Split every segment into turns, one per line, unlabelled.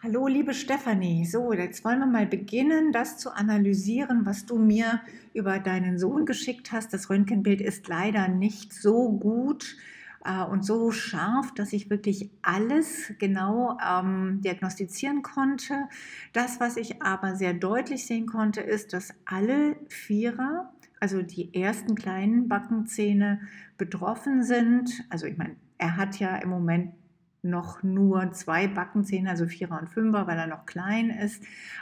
Hallo, liebe Stefanie. So, jetzt wollen wir mal beginnen, das zu analysieren, was du mir über deinen Sohn geschickt hast. Das Röntgenbild ist leider nicht so gut und so scharf, dass ich wirklich alles genau diagnostizieren konnte. Das, was ich aber sehr deutlich sehen konnte, ist, dass alle Vierer, also die ersten kleinen Backenzähne, betroffen sind. Also ich meine, er hat ja im Moment noch nur 2 Backenzähne, also Vierer und Fünfer, weil er noch klein ist.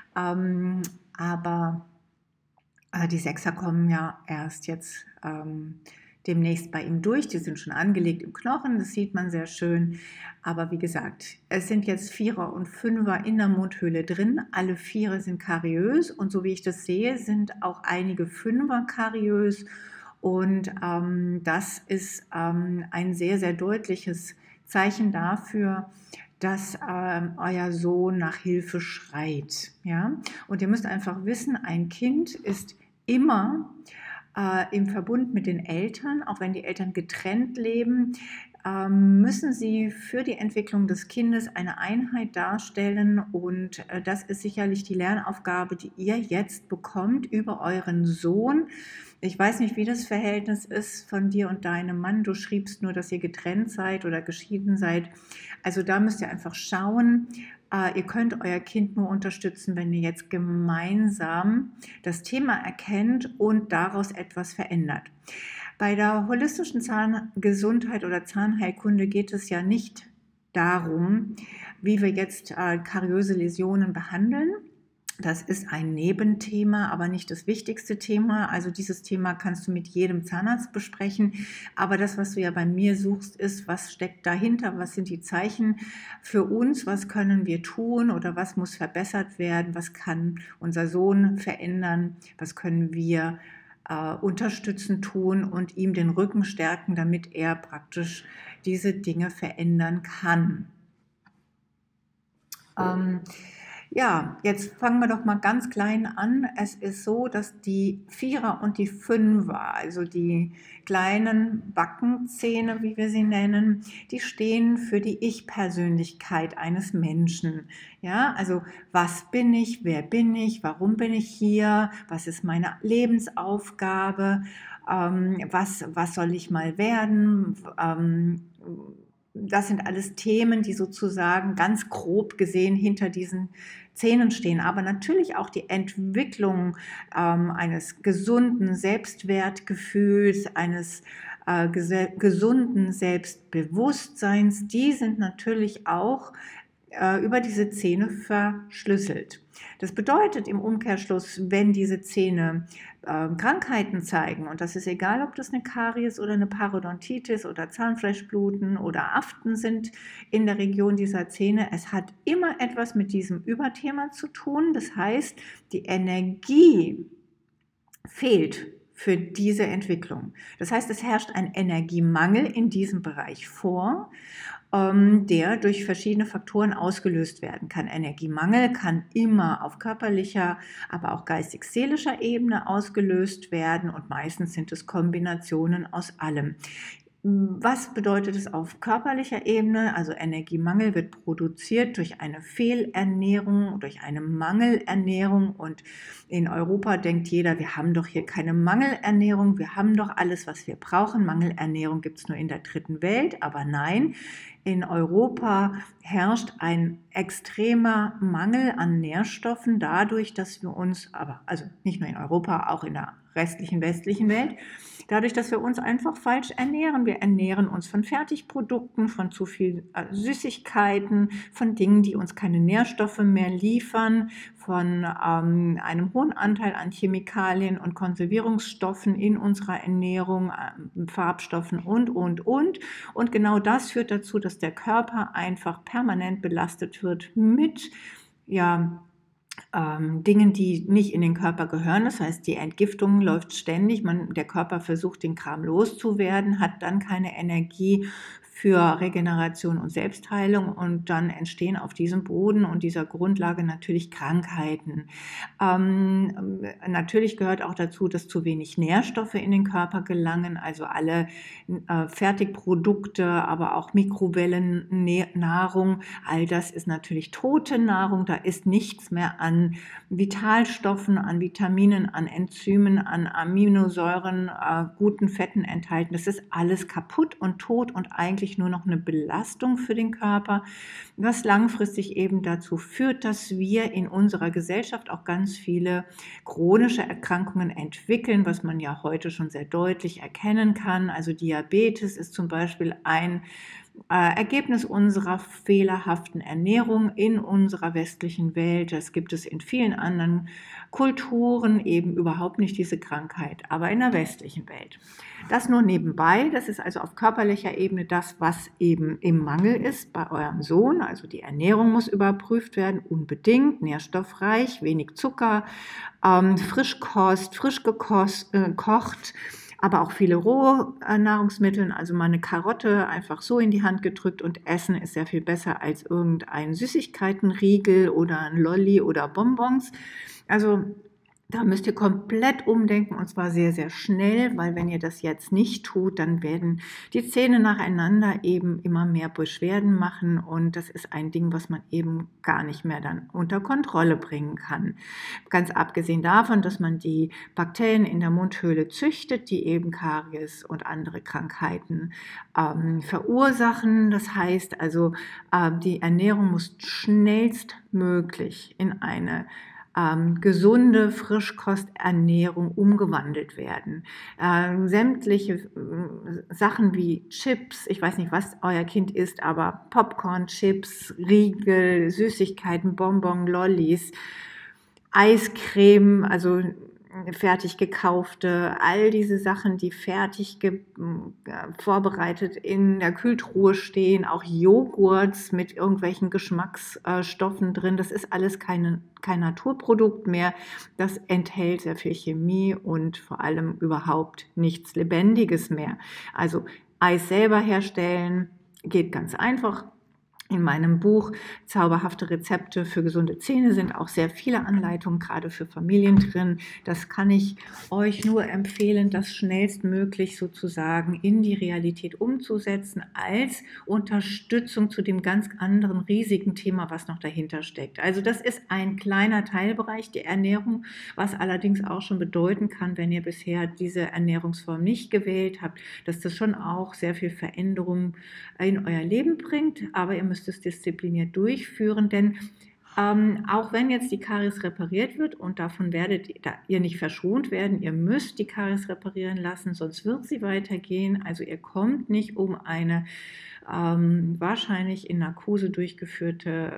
Aber die Sechser kommen ja erst jetzt demnächst bei ihm durch. Die sind schon angelegt im Knochen, das sieht man sehr schön. Aber wie gesagt, es sind jetzt Vierer und Fünfer in der Mundhöhle drin. Alle Viere sind kariös und so wie ich das sehe, sind auch einige Fünfer kariös. Und das ist ein sehr, sehr deutliches Zeichen dafür, dass euer Sohn nach Hilfe schreit. Ja? Und ihr müsst einfach wissen, ein Kind ist immer im Verbund mit den Eltern, auch wenn die Eltern getrennt leben, müssen sie für die Entwicklung des Kindes eine Einheit darstellen und das ist sicherlich die Lernaufgabe, die ihr jetzt bekommt über euren Sohn. Ich weiß nicht, wie das Verhältnis ist von dir und deinem Mann. Du schriebst nur, dass ihr getrennt seid oder geschieden seid. Also da müsst ihr einfach schauen. Ihr könnt euer Kind nur unterstützen, wenn ihr jetzt gemeinsam das Thema erkennt und daraus etwas verändert. Bei der holistischen Zahngesundheit oder Zahnheilkunde geht es ja nicht darum, wie wir jetzt kariöse Läsionen behandeln. Das ist ein Nebenthema, aber nicht das wichtigste Thema. Also dieses Thema kannst du mit jedem Zahnarzt besprechen. Aber das, was du ja bei mir suchst, ist, was steckt dahinter? Was sind die Zeichen für uns? Was können wir tun oder was muss verbessert werden? Was kann unser Sohn verändern? Was können wir unterstützen tun und ihm den Rücken stärken, damit er praktisch diese Dinge verändern kann? Ja, jetzt fangen wir doch mal ganz klein an. Es ist so, dass die Vierer und die Fünfer, also die kleinen Backenzähne, wie wir sie nennen, die stehen für die Ich-Persönlichkeit eines Menschen. Ja, also was bin ich, wer bin ich, warum bin ich hier, was ist meine Lebensaufgabe, was soll ich mal werden, das sind alles Themen, die sozusagen ganz grob gesehen hinter diesen Zähnen stehen. Aber natürlich auch die Entwicklung eines gesunden Selbstwertgefühls, eines gesunden Selbstbewusstseins, die sind natürlich auch über diese Zähne verschlüsselt. Das bedeutet im Umkehrschluss, wenn diese Zähne Krankheiten zeigen, und das ist egal, ob das eine Karies oder eine Parodontitis oder Zahnfleischbluten oder Aften sind in der Region dieser Zähne, es hat immer etwas mit diesem Überthema zu tun. Das heißt, die Energie fehlt für diese Entwicklung. Das heißt, es herrscht ein Energiemangel in diesem Bereich vor, der durch verschiedene Faktoren ausgelöst werden kann. Energiemangel kann immer auf körperlicher, aber auch geistig-seelischer Ebene ausgelöst werden und meistens sind es Kombinationen aus allem. Was bedeutet es auf körperlicher Ebene? Also Energiemangel wird produziert durch eine Fehlernährung, durch eine Mangelernährung und in Europa denkt jeder, wir haben doch hier keine Mangelernährung, wir haben doch alles, was wir brauchen. Mangelernährung gibt es nur in der dritten Welt, aber nein, in Europa herrscht ein extremer Mangel an Nährstoffen dadurch, dass wir uns, aber also nicht nur in Europa, auch in der restlichen westlichen Welt, dadurch, dass wir uns einfach falsch ernähren. Wir ernähren uns von Fertigprodukten, von zu viel Süßigkeiten, von Dingen, die uns keine Nährstoffe mehr liefern, von einem hohen Anteil an Chemikalien und Konservierungsstoffen in unserer Ernährung, Farbstoffen und. Und genau das führt dazu, dass der Körper einfach permanent belastet wird mit, ja, Dingen, die nicht in den Körper gehören. Das heißt, die Entgiftung läuft ständig. Der Körper versucht, den Kram loszuwerden, hat dann keine Energie für Regeneration und Selbstheilung, und dann entstehen auf diesem Boden und dieser Grundlage natürlich Krankheiten. Natürlich gehört auch dazu, dass zu wenig Nährstoffe in den Körper gelangen, also alle Fertigprodukte, aber auch Mikrowellennahrung, all das ist natürlich tote Nahrung, da ist nichts mehr an Vitalstoffen, an Vitaminen, an Enzymen, an Aminosäuren, guten Fetten enthalten. Das ist alles kaputt und tot und eigentlich nur noch eine Belastung für den Körper, was langfristig eben dazu führt, dass wir in unserer Gesellschaft auch ganz viele chronische Erkrankungen entwickeln, was man ja heute schon sehr deutlich erkennen kann. Also Diabetes ist zum Beispiel ein Ergebnis unserer fehlerhaften Ernährung in unserer westlichen Welt. Das gibt es in vielen anderen Kulturen eben überhaupt nicht, diese Krankheit, aber in der westlichen Welt. Das nur nebenbei, das ist also auf körperlicher Ebene das, was eben im Mangel ist bei eurem Sohn. Also die Ernährung muss überprüft werden, unbedingt, nährstoffreich, wenig Zucker, Frischkost, frisch gekocht, aber auch viele Rohnahrungsmittel, also mal eine Karotte einfach so in die Hand gedrückt und essen ist sehr viel besser als irgendein Süßigkeitenriegel oder ein Lolli oder Bonbons. Also da müsst ihr komplett umdenken, und zwar sehr, sehr schnell, weil wenn ihr das jetzt nicht tut, dann werden die Zähne nacheinander eben immer mehr Beschwerden machen, und das ist ein Ding, was man eben gar nicht mehr dann unter Kontrolle bringen kann. Ganz abgesehen davon, dass man die Bakterien in der Mundhöhle züchtet, die eben Karies und andere Krankheiten verursachen. Das heißt also, die Ernährung muss schnellstmöglich in eine gesunde Frischkosternährung umgewandelt werden. Sämtliche Sachen wie Chips, ich weiß nicht, was euer Kind isst, aber Popcorn, Chips, Riegel, Süßigkeiten, Bonbon, Lollis, Eiscreme, also fertig gekaufte, all diese Sachen, die fertig vorbereitet in der Kühltruhe stehen, auch Joghurts mit irgendwelchen Geschmacksstoffen drin, das ist alles kein Naturprodukt mehr, das enthält sehr viel Chemie und vor allem überhaupt nichts Lebendiges mehr. Also Eis selber herstellen geht ganz einfach. In meinem Buch Zauberhafte Rezepte für gesunde Zähne sind auch sehr viele Anleitungen, gerade für Familien drin. Das kann ich euch nur empfehlen, das schnellstmöglich sozusagen in die Realität umzusetzen, als Unterstützung zu dem ganz anderen riesigen Thema, was noch dahinter steckt. Also das ist ein kleiner Teilbereich, die Ernährung, was allerdings auch schon bedeuten kann, wenn ihr bisher diese Ernährungsform nicht gewählt habt, dass das schon auch sehr viel Veränderung in euer Leben bringt, aber ihr müsst es diszipliniert durchführen, denn auch wenn jetzt die Karies repariert wird, und davon werdet ihr nicht verschont werden, ihr müsst die Karies reparieren lassen, sonst wird sie weitergehen. Also ihr kommt nicht um eine wahrscheinlich in Narkose durchgeführte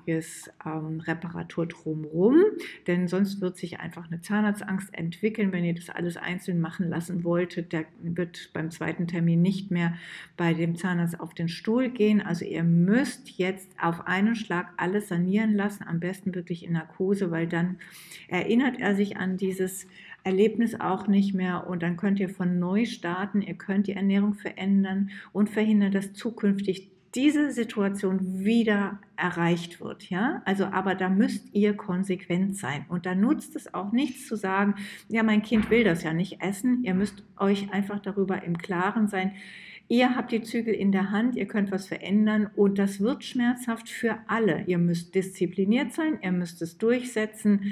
Karies-Reparatur drumherum, denn sonst wird sich einfach eine Zahnarztangst entwickeln, wenn ihr das alles einzeln machen lassen wolltet. Der wird beim zweiten Termin nicht mehr bei dem Zahnarzt auf den Stuhl gehen. Also ihr müsst jetzt auf einen Schlag alles sanieren lassen, am besten wirklich in Narkose, weil dann erinnert er sich an dieses Erlebnis auch nicht mehr, und dann könnt ihr von neu starten, ihr könnt die Ernährung verändern und verhindern, dass zukünftig diese Situation wieder erreicht wird, ja, also aber da müsst ihr konsequent sein, und da nutzt es auch nichts zu sagen, ja, mein Kind will das ja nicht essen. Ihr müsst euch einfach darüber im Klaren sein, ihr habt die Zügel in der Hand, ihr könnt was verändern, und das wird schmerzhaft für alle. Ihr müsst diszipliniert sein, ihr müsst es durchsetzen.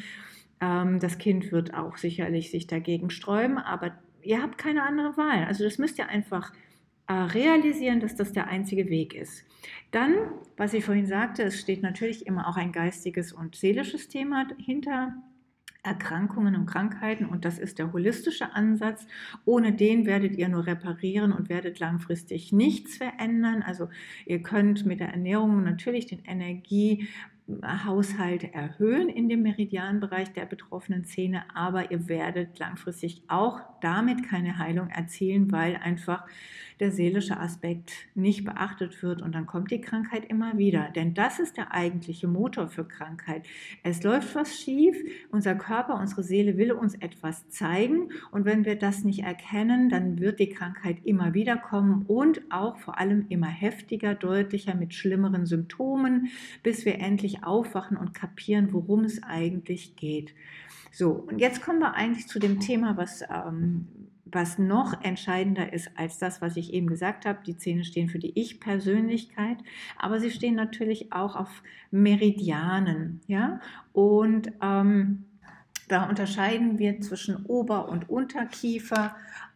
Das Kind wird auch sicherlich sich dagegen sträuben, aber ihr habt keine andere Wahl. Also das müsst ihr einfach realisieren, dass das der einzige Weg ist. Dann, was ich vorhin sagte, es steht natürlich immer auch ein geistiges und seelisches Thema hinter Erkrankungen und Krankheiten, und das ist der holistische Ansatz. Ohne den werdet ihr nur reparieren und werdet langfristig nichts verändern. Also ihr könnt mit der Ernährung natürlich den Haushalt erhöhen in dem Meridianbereich der betroffenen Zähne, aber ihr werdet langfristig auch damit keine Heilung erzielen, weil einfach der seelische Aspekt nicht beachtet wird und dann kommt die Krankheit immer wieder. Denn das ist der eigentliche Motor für Krankheit. Es läuft was schief, unser Körper, unsere Seele will uns etwas zeigen und wenn wir das nicht erkennen, dann wird die Krankheit immer wieder kommen und auch vor allem immer heftiger, deutlicher mit schlimmeren Symptomen, bis wir endlich aufwachen und kapieren, worum es eigentlich geht. So, und jetzt kommen wir eigentlich zu dem Thema, was noch entscheidender ist als das, was ich eben gesagt habe. Die Zähne stehen für die Ich-Persönlichkeit, aber sie stehen natürlich auch auf Meridianen. Ja? Und da unterscheiden wir zwischen Ober- und Unterkiefer.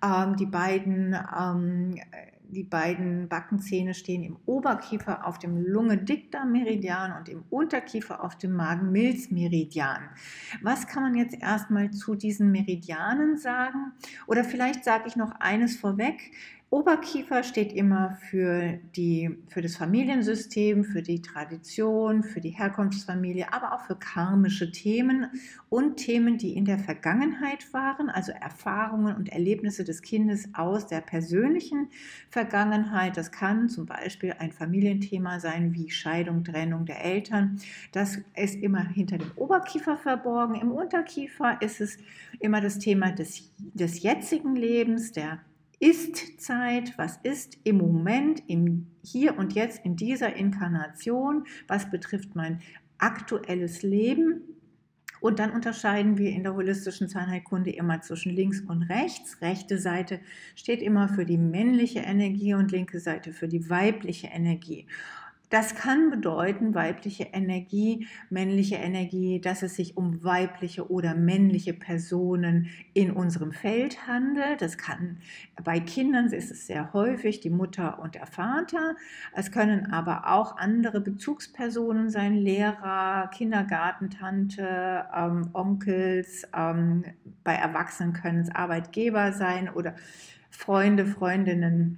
Die beiden Backenzähne stehen im Oberkiefer auf dem Lunge-Dickdarm-Meridian und im Unterkiefer auf dem Magen-Milz-Meridian. Was kann man jetzt erstmal zu diesen Meridianen sagen? Oder vielleicht sage ich noch eines vorweg. Oberkiefer steht immer für das Familiensystem, für die Tradition, für die Herkunftsfamilie, aber auch für karmische Themen und Themen, die in der Vergangenheit waren, also Erfahrungen und Erlebnisse des Kindes aus der persönlichen Vergangenheit. Das kann zum Beispiel ein Familienthema sein wie Scheidung, Trennung der Eltern. Das ist immer hinter dem Oberkiefer verborgen. Im Unterkiefer ist es immer das Thema des jetzigen Lebens, der Ist-Zeit, was ist im Moment, im Hier und Jetzt, in dieser Inkarnation, was betrifft mein aktuelles Leben. Und dann unterscheiden wir in der holistischen Zahnheilkunde immer zwischen links und rechts. Rechte Seite steht immer für die männliche Energie und linke Seite für die weibliche Energie. Das kann bedeuten, weibliche Energie, männliche Energie, dass es sich um weibliche oder männliche Personen in unserem Feld handelt. Das kann bei Kindern ist es sehr häufig die Mutter und der Vater. Es können aber auch andere Bezugspersonen sein, Lehrer, Kindergartentante, Onkels. Bei Erwachsenen können es Arbeitgeber sein oder Freunde, Freundinnen.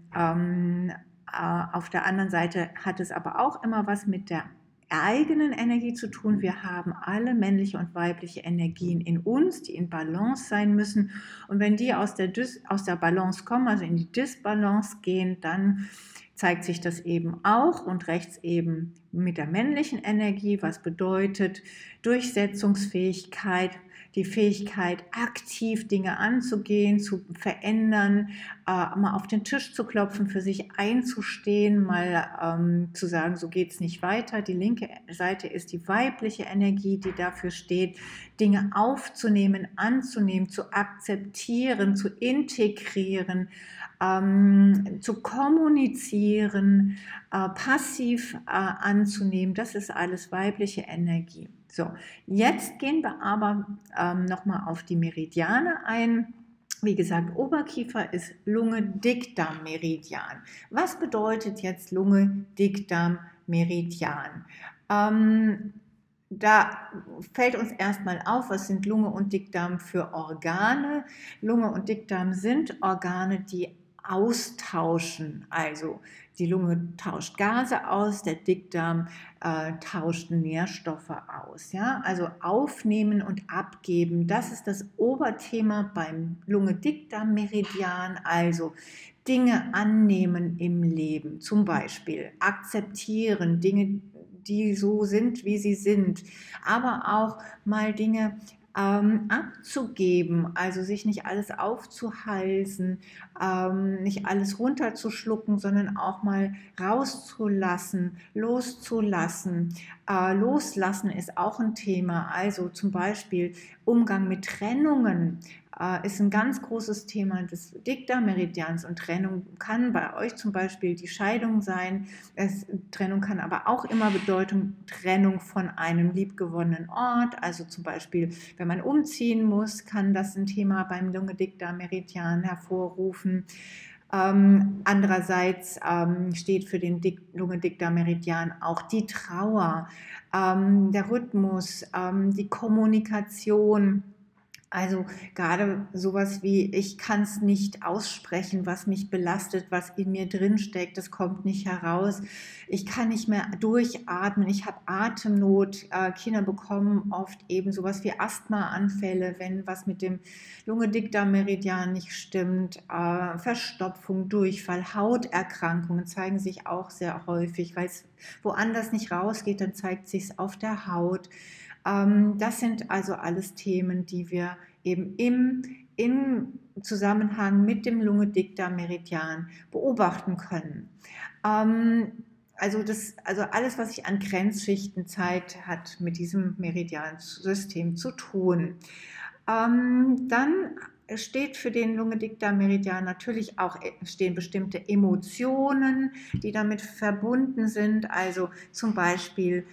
Auf der anderen Seite hat es aber auch immer was mit der eigenen Energie zu tun. Wir haben alle männliche und weibliche Energien in uns, die in Balance sein müssen. Und wenn die aus der Balance kommen, also in die Disbalance gehen, dann zeigt sich das eben auch und rechts eben mit der männlichen Energie, was bedeutet Durchsetzungsfähigkeit, die Fähigkeit, aktiv Dinge anzugehen, zu verändern, mal auf den Tisch zu klopfen, für sich einzustehen, mal zu sagen, so geht es nicht weiter. Die linke Seite ist die weibliche Energie, die dafür steht, Dinge aufzunehmen, anzunehmen, zu akzeptieren, zu integrieren, zu kommunizieren, passiv anzunehmen. Das ist alles weibliche Energie. So, jetzt gehen wir aber nochmal auf die Meridiane ein. Wie gesagt, Oberkiefer ist Lunge-Dickdarm-Meridian. Was bedeutet jetzt Lunge-Dickdarm-Meridian? Da fällt uns erstmal auf, was sind Lunge und Dickdarm für Organe. Lunge und Dickdarm sind Organe, die austauschen. Also die Lunge tauscht Gase aus, der Dickdarm tauscht Nährstoffe aus. Ja? Also aufnehmen und abgeben, das ist das Oberthema beim Lunge-Dickdarm-Meridian. Also Dinge annehmen im Leben, zum Beispiel akzeptieren, Dinge, die so sind, wie sie sind, aber auch mal Dinge abzugeben, also sich nicht alles aufzuhalsen, nicht alles runterzuschlucken, sondern auch mal rauszulassen, loszulassen. Loslassen ist auch ein Thema, also zum Beispiel Umgang mit Trennungen. Ist ein ganz großes Thema des Dickdarm-Meridians und Trennung kann bei euch zum Beispiel die Scheidung sein. Trennung kann aber auch immer bedeuten Trennung von einem liebgewonnenen Ort. Also zum Beispiel, wenn man umziehen muss, kann das ein Thema beim Lunge-Dickdarm-Meridian hervorrufen. Andererseits steht für den Lunge-Dickdarm-Meridian auch die Trauer, der Rhythmus, die Kommunikation, Also gerade sowas wie, ich kann es nicht aussprechen, was mich belastet, was in mir drin steckt, das kommt nicht heraus. Ich kann nicht mehr durchatmen, ich habe Atemnot. Kinder bekommen oft eben sowas wie Asthmaanfälle, wenn was mit dem Lunge-Dickdarm-Meridian nicht stimmt. Verstopfung, Durchfall, Hauterkrankungen zeigen sich auch sehr häufig, weil es woanders nicht rausgeht, dann zeigt sich es auf der Haut. Das sind also alles Themen, die wir eben im Zusammenhang mit dem Lunge-Dickdarm-Meridian beobachten können. Also alles, was sich an Grenzschichten zeigt, hat mit diesem Meridiansystem zu tun. Dann steht für den Lunge-Dickdarm-Meridian natürlich auch stehen bestimmte Emotionen, die damit verbunden sind. Also zum Beispiel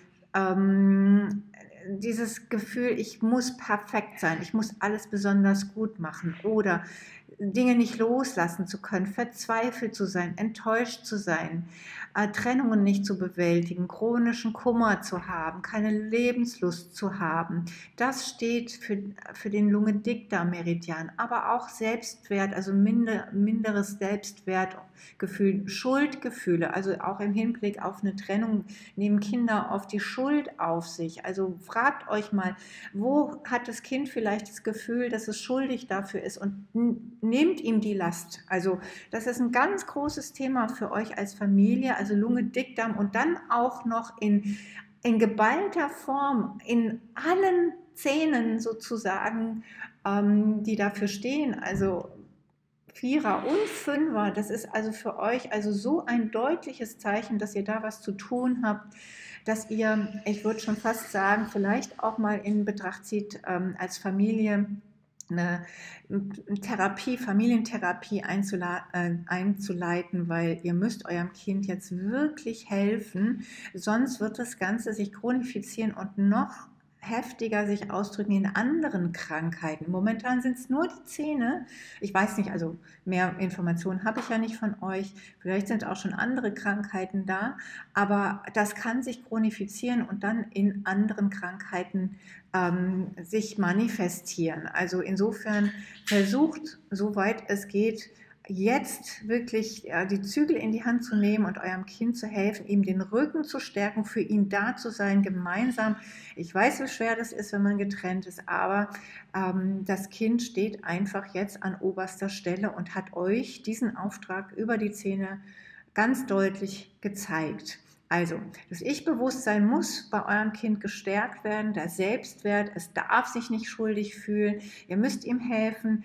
dieses Gefühl, ich muss perfekt sein, ich muss alles besonders gut machen oder Dinge nicht loslassen zu können, verzweifelt zu sein, enttäuscht zu sein, Trennungen nicht zu bewältigen, chronischen Kummer zu haben, keine Lebenslust zu haben. Das steht für den Lunge-Dickdarm-Meridian, aber auch Selbstwert, also minderes Selbstwertgefühl, Schuldgefühle, also auch im Hinblick auf eine Trennung nehmen Kinder oft die Schuld auf sich. Also fragt euch mal, wo hat das Kind vielleicht das Gefühl, dass es schuldig dafür ist und nehmt ihm die Last. Also das ist ein ganz großes Thema für euch als Familie, also Lunge, Dickdarm und dann auch noch in geballter Form, in allen Zähnen sozusagen, die dafür stehen. Also Vierer und Fünfer, das ist also für euch also so ein deutliches Zeichen, dass ihr da was zu tun habt, dass ihr, ich würde schon fast sagen, vielleicht auch mal in Betracht zieht, als Familie eine Therapie, Familientherapie einzuleiten, weil ihr müsst eurem Kind jetzt wirklich helfen, sonst wird das Ganze sich chronifizieren und noch heftiger sich ausdrücken in anderen Krankheiten. Momentan sind es nur die Zähne. Ich weiß nicht, also mehr Informationen habe ich ja nicht von euch. Vielleicht sind auch schon andere Krankheiten da, aber das kann sich chronifizieren und dann in anderen Krankheiten sich manifestieren. Also insofern versucht, soweit es geht, jetzt wirklich die Zügel in die Hand zu nehmen und eurem Kind zu helfen, ihm den Rücken zu stärken, für ihn da zu sein, gemeinsam. Ich weiß, wie schwer das ist, wenn man getrennt ist, aber das Kind steht einfach jetzt an oberster Stelle und hat euch diesen Auftrag über die Zähne ganz deutlich gezeigt. Also, das Ich-Bewusstsein muss bei eurem Kind gestärkt werden, der Selbstwert, es darf sich nicht schuldig fühlen, ihr müsst ihm helfen,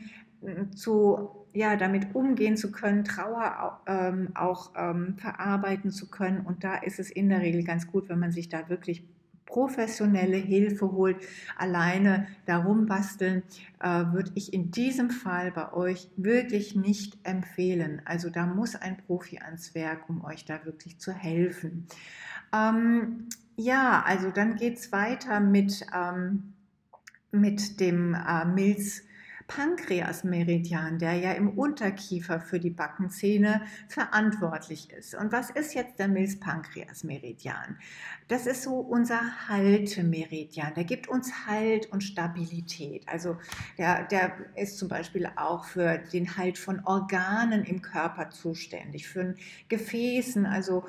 damit umgehen zu können, Trauer auch verarbeiten zu können. Und da ist es in der Regel ganz gut, wenn man sich da wirklich professionelle Hilfe holt. Alleine darum basteln würde ich in diesem Fall bei euch wirklich nicht empfehlen. Also da muss ein Profi ans Werk, um euch da wirklich zu helfen. Also dann geht es weiter mit dem Milz Pankreasmeridian, der ja im Unterkiefer für die Backenzähne verantwortlich ist. Und was ist jetzt der Milz-Pankreas-Meridian? Das ist so unser Haltemeridian. Der gibt uns Halt und Stabilität. Also der ist zum Beispiel auch für den Halt von Organen im Körper zuständig, für Gefäßen. Also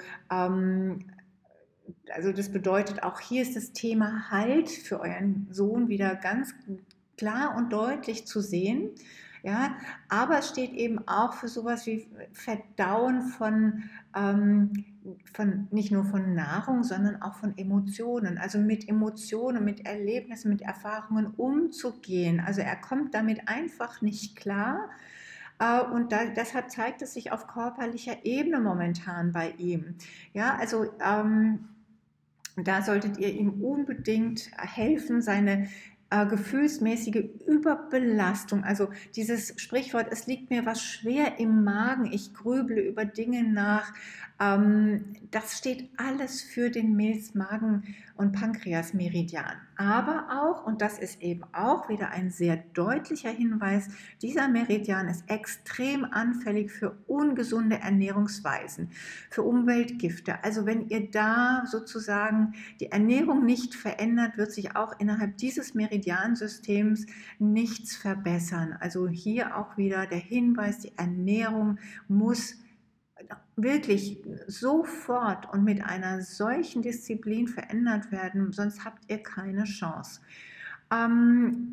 das bedeutet, auch hier ist das Thema Halt für euren Sohn wieder ganz klar und deutlich zu sehen. Ja, aber es steht eben auch für sowas wie Verdauen von nicht nur von Nahrung, sondern auch von Emotionen. Also mit Emotionen, mit Erlebnissen, mit Erfahrungen umzugehen. Also er kommt damit einfach nicht klar. Und deshalb zeigt es sich auf körperlicher Ebene momentan bei ihm. Ja, also da solltet ihr ihm unbedingt helfen, seine gefühlsmäßige Überbelastung, also dieses Sprichwort, es liegt mir was schwer im Magen, ich grüble über Dinge nach, Das steht alles für den Milz-, Magen- und Pankreasmeridian. Aber auch, und das ist eben auch wieder ein sehr deutlicher Hinweis, dieser Meridian ist extrem anfällig für ungesunde Ernährungsweisen, für Umweltgifte. Also wenn ihr da sozusagen die Ernährung nicht verändert, wird sich auch innerhalb dieses Meridiansystems nichts verbessern. Also hier auch wieder der Hinweis, die Ernährung muss wirklich sofort und mit einer solchen Disziplin verändert werden, sonst habt ihr keine Chance. Ähm,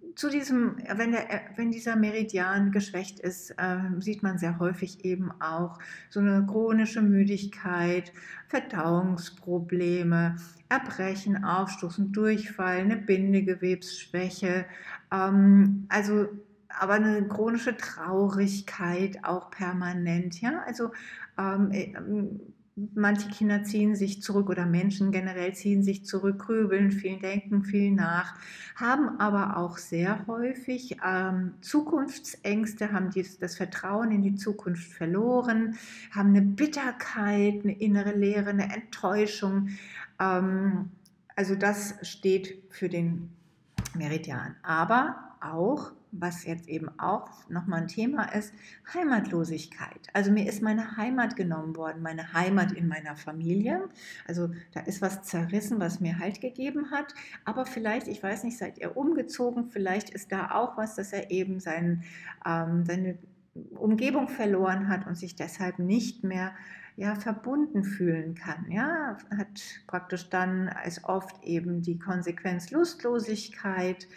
wenn dieser Meridian geschwächt ist, sieht man sehr häufig eben auch so eine chronische Müdigkeit, Verdauungsprobleme, Erbrechen, Aufstoßen, Durchfall, eine Bindegewebsschwäche, also aber eine chronische Traurigkeit auch permanent, ja, also manche Kinder ziehen sich zurück oder Menschen generell ziehen sich zurück, grübeln, viel denken, viel nach, haben aber auch sehr häufig Zukunftsängste, haben das Vertrauen in die Zukunft verloren, haben eine Bitterkeit, eine innere Leere, eine Enttäuschung. Also das steht für den Meridian. Aber auch, was jetzt eben auch nochmal ein Thema ist, Heimatlosigkeit. Also mir ist meine Heimat genommen worden, meine Heimat in meiner Familie. Also da ist was zerrissen, was mir Halt gegeben hat. Aber vielleicht, ich weiß nicht, seid ihr umgezogen, vielleicht ist da auch was, dass er eben seine Umgebung verloren hat und sich deshalb nicht mehr verbunden fühlen kann. Ja, hat praktisch dann als oft eben die Konsequenz Lustlosigkeit,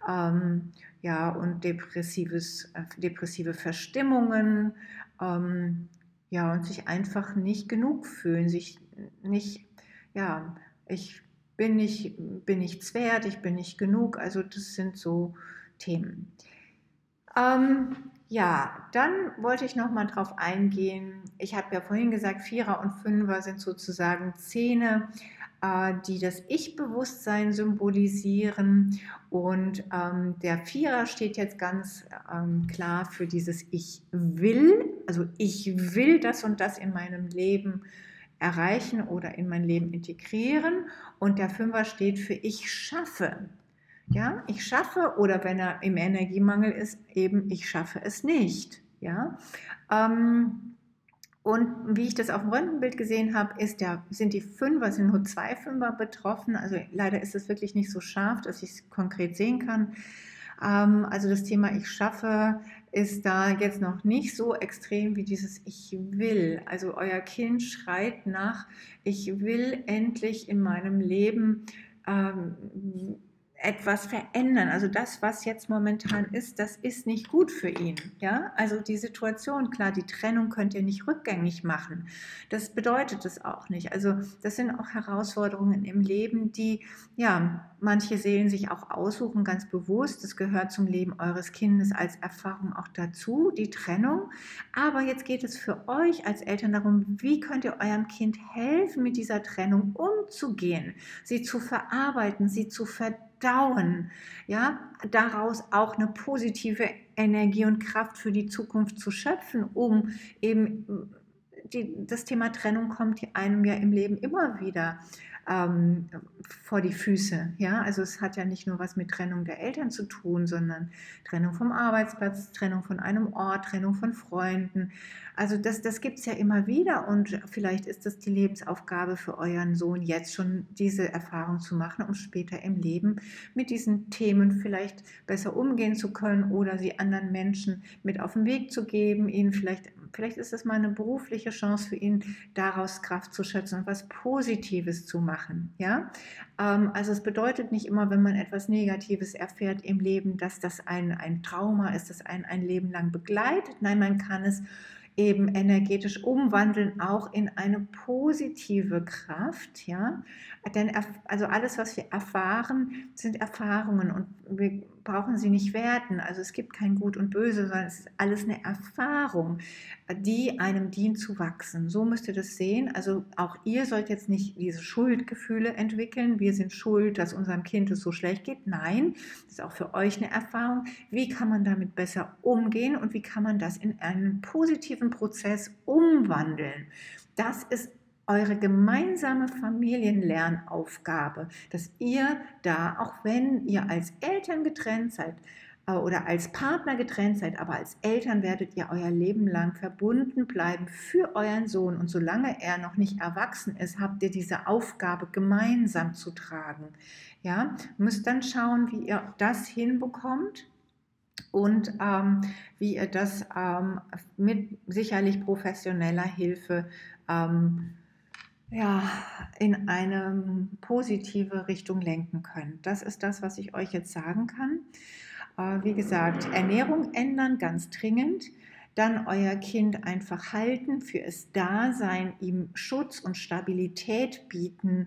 und depressive Verstimmungen, und sich einfach nicht genug fühlen, sich nicht, ja, ich bin nichts wert, ich bin nicht genug, also das sind so Themen. Dann wollte ich noch mal drauf eingehen. Ich habe ja vorhin gesagt, Vierer und Fünfer sind sozusagen Zähne, die das Ich-Bewusstsein symbolisieren. Und der Vierer steht jetzt ganz klar für dieses Ich will. Also ich will das und das in meinem Leben erreichen oder in mein Leben integrieren. Und der Fünfer steht für Ich schaffe. Ja, ich schaffe, oder wenn er im Energiemangel ist, eben ich schaffe es nicht. Ja, und wie ich das auf dem Röntgenbild gesehen habe, sind die Fünfer, sind nur 2 Fünfer betroffen. Also leider ist es wirklich nicht so scharf, dass ich es konkret sehen kann. Also das Thema Ich schaffe ist da jetzt noch nicht so extrem wie dieses Ich will. Also euer Kind schreit nach, ich will endlich in meinem Leben etwas verändern. Also das, was jetzt momentan ist, das ist nicht gut für ihn. Ja, also die Situation, klar, die Trennung könnt ihr nicht rückgängig machen. Das bedeutet es auch nicht. Also das sind auch Herausforderungen im Leben, die manche Seelen sich auch aussuchen, ganz bewusst. Das gehört zum Leben eures Kindes als Erfahrung auch dazu, die Trennung. Aber jetzt geht es für euch als Eltern darum, wie könnt ihr eurem Kind helfen, mit dieser Trennung umzugehen, sie zu verarbeiten, sie zu verdauen, ja, daraus auch eine positive Energie und Kraft für die Zukunft zu schöpfen, um eben das Thema Trennung kommt einem ja im Leben immer wieder vor die Füße. Ja? Also es hat ja nicht nur was mit Trennung der Eltern zu tun, sondern Trennung vom Arbeitsplatz, Trennung von einem Ort, Trennung von Freunden. Also das gibt es ja immer wieder, und vielleicht ist das die Lebensaufgabe für euren Sohn, jetzt schon diese Erfahrung zu machen, um später im Leben mit diesen Themen vielleicht besser umgehen zu können oder sie anderen Menschen mit auf den Weg zu geben, ihnen vielleicht ist es mal eine berufliche Chance für ihn, daraus Kraft zu schöpfen und was Positives zu machen. Ja? Also es bedeutet nicht immer, wenn man etwas Negatives erfährt im Leben, dass das ein Trauma ist, das einen ein Leben lang begleitet. Nein, man kann es eben energetisch umwandeln, auch in eine positive Kraft, ja, denn also alles, was wir erfahren, sind Erfahrungen, und wir brauchen sie nicht werten, also es gibt kein Gut und Böse, sondern es ist alles eine Erfahrung, die einem dient zu wachsen. So müsst ihr das sehen. Also auch ihr sollt jetzt nicht diese Schuldgefühle entwickeln, wir sind schuld, dass unserem Kind es so schlecht geht. Nein, das ist auch für euch eine Erfahrung. Wie kann man damit besser umgehen und wie kann man das in einen positiven Prozess umwandeln? Das ist eure gemeinsame Familienlernaufgabe, dass ihr da, auch wenn ihr als Eltern getrennt seid oder als Partner getrennt seid, aber als Eltern werdet ihr euer Leben lang verbunden bleiben für euren Sohn. Und solange er noch nicht erwachsen ist, habt ihr diese Aufgabe gemeinsam zu tragen. Ja, müsst dann schauen, wie ihr das hinbekommt. Und wie ihr das mit sicherlich professioneller Hilfe ja, in eine positive Richtung lenken könnt. Das ist das, was ich euch jetzt sagen kann. Wie gesagt, Ernährung ändern, ganz dringend. Dann euer Kind einfach halten, für es Dasein, ihm Schutz und Stabilität bieten,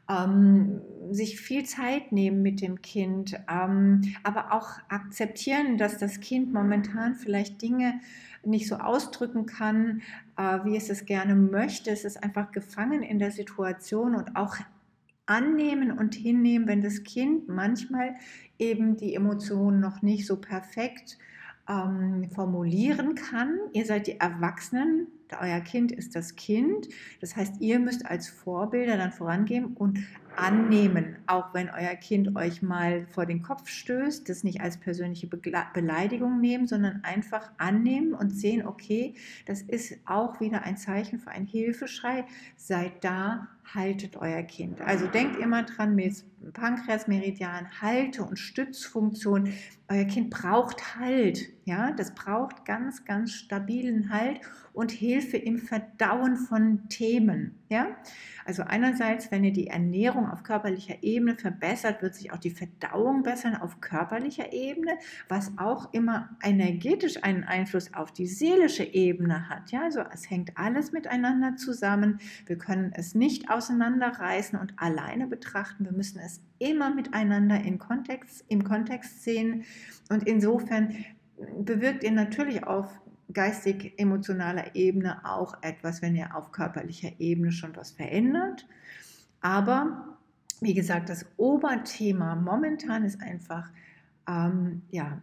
sich viel Zeit nehmen mit dem Kind, aber auch akzeptieren, dass das Kind momentan vielleicht Dinge nicht so ausdrücken kann, wie es gerne möchte. Es ist einfach gefangen in der Situation und auch annehmen und hinnehmen, wenn das Kind manchmal eben die Emotionen noch nicht so perfekt formulieren kann. Ihr seid die Erwachsenen, euer Kind ist das Kind. Das heißt, ihr müsst als Vorbilder dann vorangehen und annehmen, auch wenn euer Kind euch mal vor den Kopf stößt, das nicht als persönliche Beleidigung nehmen, sondern einfach annehmen und sehen, okay, das ist auch wieder ein Zeichen für einen Hilfeschrei. Seid da, haltet euer Kind. Also denkt immer dran, mit Pankreasmeridian, Halte- und Stützfunktion. Euer Kind braucht Halt, ja, das braucht ganz, ganz stabilen Halt und Hilfe im Verdauen von Themen, ja. Also einerseits, wenn ihr die Ernährung auf körperlicher Ebene verbessert, wird sich auch die Verdauung bessern auf körperlicher Ebene, was auch immer energetisch einen Einfluss auf die seelische Ebene hat, ja. Also es hängt alles miteinander zusammen. Wir können es nicht auseinanderreißen und alleine betrachten. Wir müssen es immer miteinander im Kontext sehen. Und insofern bewirkt ihr natürlich auf geistig-emotionaler Ebene auch etwas, wenn ihr auf körperlicher Ebene schon was verändert. Aber wie gesagt, das Oberthema momentan ist einfach ja,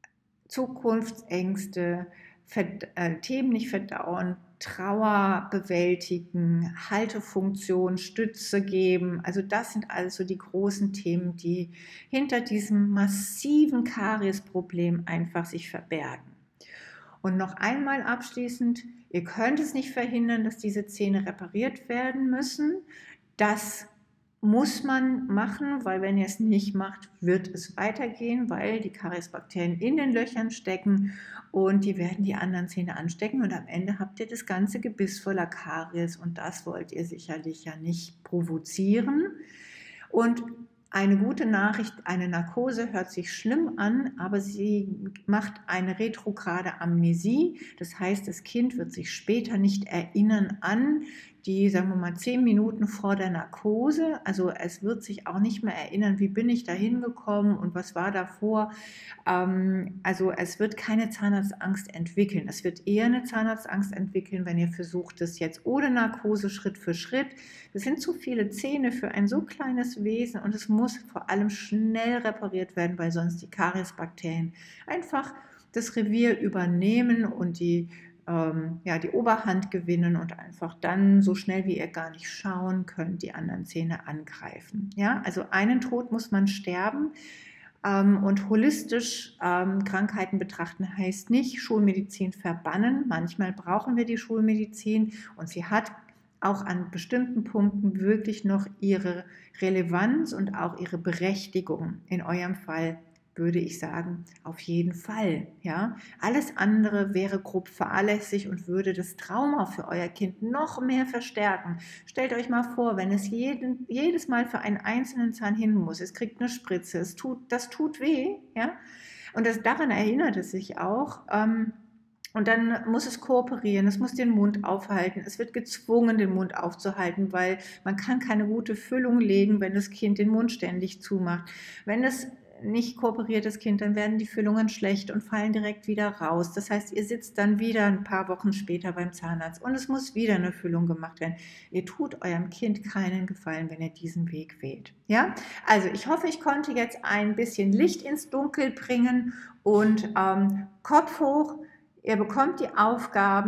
Zukunftsängste, Themen nicht verdauen, Trauer bewältigen, Haltefunktion, Stütze geben. Also das sind also die großen Themen, die hinter diesem massiven Kariesproblem einfach sich verbergen. Und noch einmal abschließend, ihr könnt es nicht verhindern, dass diese Zähne repariert werden müssen. Das muss man machen, weil wenn ihr es nicht macht, wird es weitergehen, weil die Kariesbakterien in den Löchern stecken und die werden die anderen Zähne anstecken und am Ende habt ihr das ganze Gebiss voller Karies und das wollt ihr sicherlich ja nicht provozieren. Und eine gute Nachricht, eine Narkose hört sich schlimm an, aber sie macht eine retrograde Amnesie. Das heißt, das Kind wird sich später nicht erinnern an die, sagen wir mal, 10 Minuten vor der Narkose. Also es wird sich auch nicht mehr erinnern, wie bin ich da hingekommen und was war davor. Also es wird keine Zahnarztangst entwickeln. Es wird eher eine Zahnarztangst entwickeln, wenn ihr versucht, es jetzt ohne Narkose Schritt für Schritt. Das sind zu viele Zähne für ein so kleines Wesen und es muss vor allem schnell repariert werden, weil sonst die Kariesbakterien einfach das Revier übernehmen und die Oberhand gewinnen und einfach dann so schnell wie ihr gar nicht schauen könnt, die anderen Zähne angreifen. Ja, also einen Tod muss man sterben und holistisch Krankheiten betrachten heißt nicht Schulmedizin verbannen. Manchmal brauchen wir die Schulmedizin und sie hat auch an bestimmten Punkten wirklich noch ihre Relevanz und auch ihre Berechtigung. In eurem Fall würde ich sagen, auf jeden Fall. Ja? Alles andere wäre grob fahrlässig und würde das Trauma für euer Kind noch mehr verstärken. Stellt euch mal vor, wenn es jedes Mal für einen einzelnen Zahn hin muss, es kriegt eine Spritze, das tut weh. Ja? Und daran erinnert es sich auch. Und dann muss es kooperieren, es muss den Mund aufhalten, es wird gezwungen, den Mund aufzuhalten, weil man kann keine gute Füllung legen, wenn das Kind den Mund ständig zumacht. Wenn es nicht kooperiert, das Kind, dann werden die Füllungen schlecht und fallen direkt wieder raus. Das heißt, ihr sitzt dann wieder ein paar Wochen später beim Zahnarzt und es muss wieder eine Füllung gemacht werden. Ihr tut eurem Kind keinen Gefallen, wenn ihr diesen Weg wählt. Ja? Also ich hoffe, ich konnte jetzt ein bisschen Licht ins Dunkel bringen und Kopf hoch. Ihr bekommt die Aufgaben,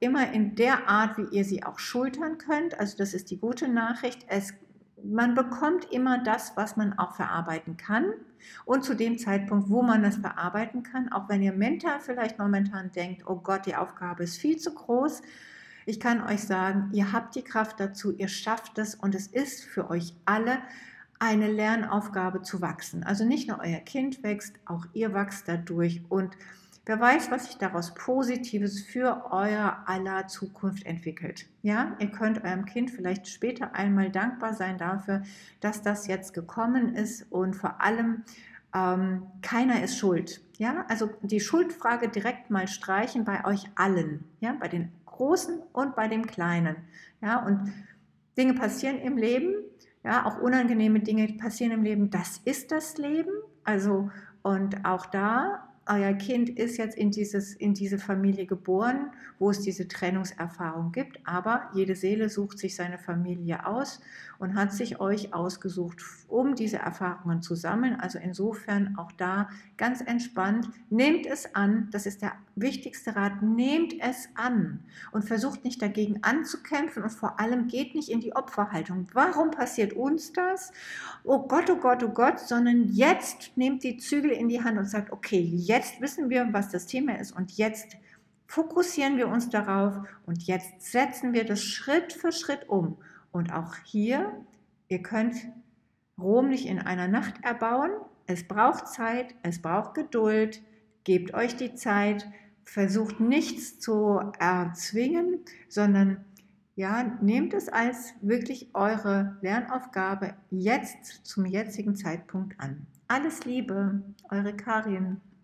immer in der Art, wie ihr sie auch schultern könnt. Also das ist die gute Nachricht. Man bekommt immer das, was man auch verarbeiten kann und zu dem Zeitpunkt, wo man das verarbeiten kann, auch wenn ihr mental vielleicht momentan denkt, oh Gott, die Aufgabe ist viel zu groß. Ich kann euch sagen, ihr habt die Kraft dazu, ihr schafft es und es ist für euch alle eine Lernaufgabe zu wachsen. Also nicht nur euer Kind wächst, auch ihr wachst dadurch und wer weiß, was sich daraus Positives für euer aller Zukunft entwickelt. Ja, ihr könnt eurem Kind vielleicht später einmal dankbar sein dafür, dass das jetzt gekommen ist und vor allem keiner ist schuld. Ja, also die Schuldfrage direkt mal streichen bei euch allen. Ja, bei den Großen und bei dem Kleinen. Ja, und Dinge passieren im Leben. Ja, auch unangenehme Dinge passieren im Leben. Das ist das Leben. Also, und auch da, euer Kind ist jetzt in diese Familie geboren, wo es diese Trennungserfahrung gibt, aber jede Seele sucht sich seine Familie aus und hat sich euch ausgesucht, um diese Erfahrungen zu sammeln. Also insofern auch da ganz entspannt, nehmt es an, das ist der wichtigste Rat, nehmt es an und versucht nicht dagegen anzukämpfen und vor allem geht nicht in die Opferhaltung. Warum passiert uns das? Oh Gott, sondern jetzt nehmt die Zügel in die Hand und sagt, okay, jetzt wissen wir, was das Thema ist und jetzt fokussieren wir uns darauf und jetzt setzen wir das Schritt für Schritt um. Und auch hier, ihr könnt Rom nicht in einer Nacht erbauen. Es braucht Zeit, es braucht Geduld. Gebt euch die Zeit, versucht nichts zu erzwingen, sondern ja, nehmt es als wirklich eure Lernaufgabe jetzt zum jetzigen Zeitpunkt an. Alles Liebe, eure Karin.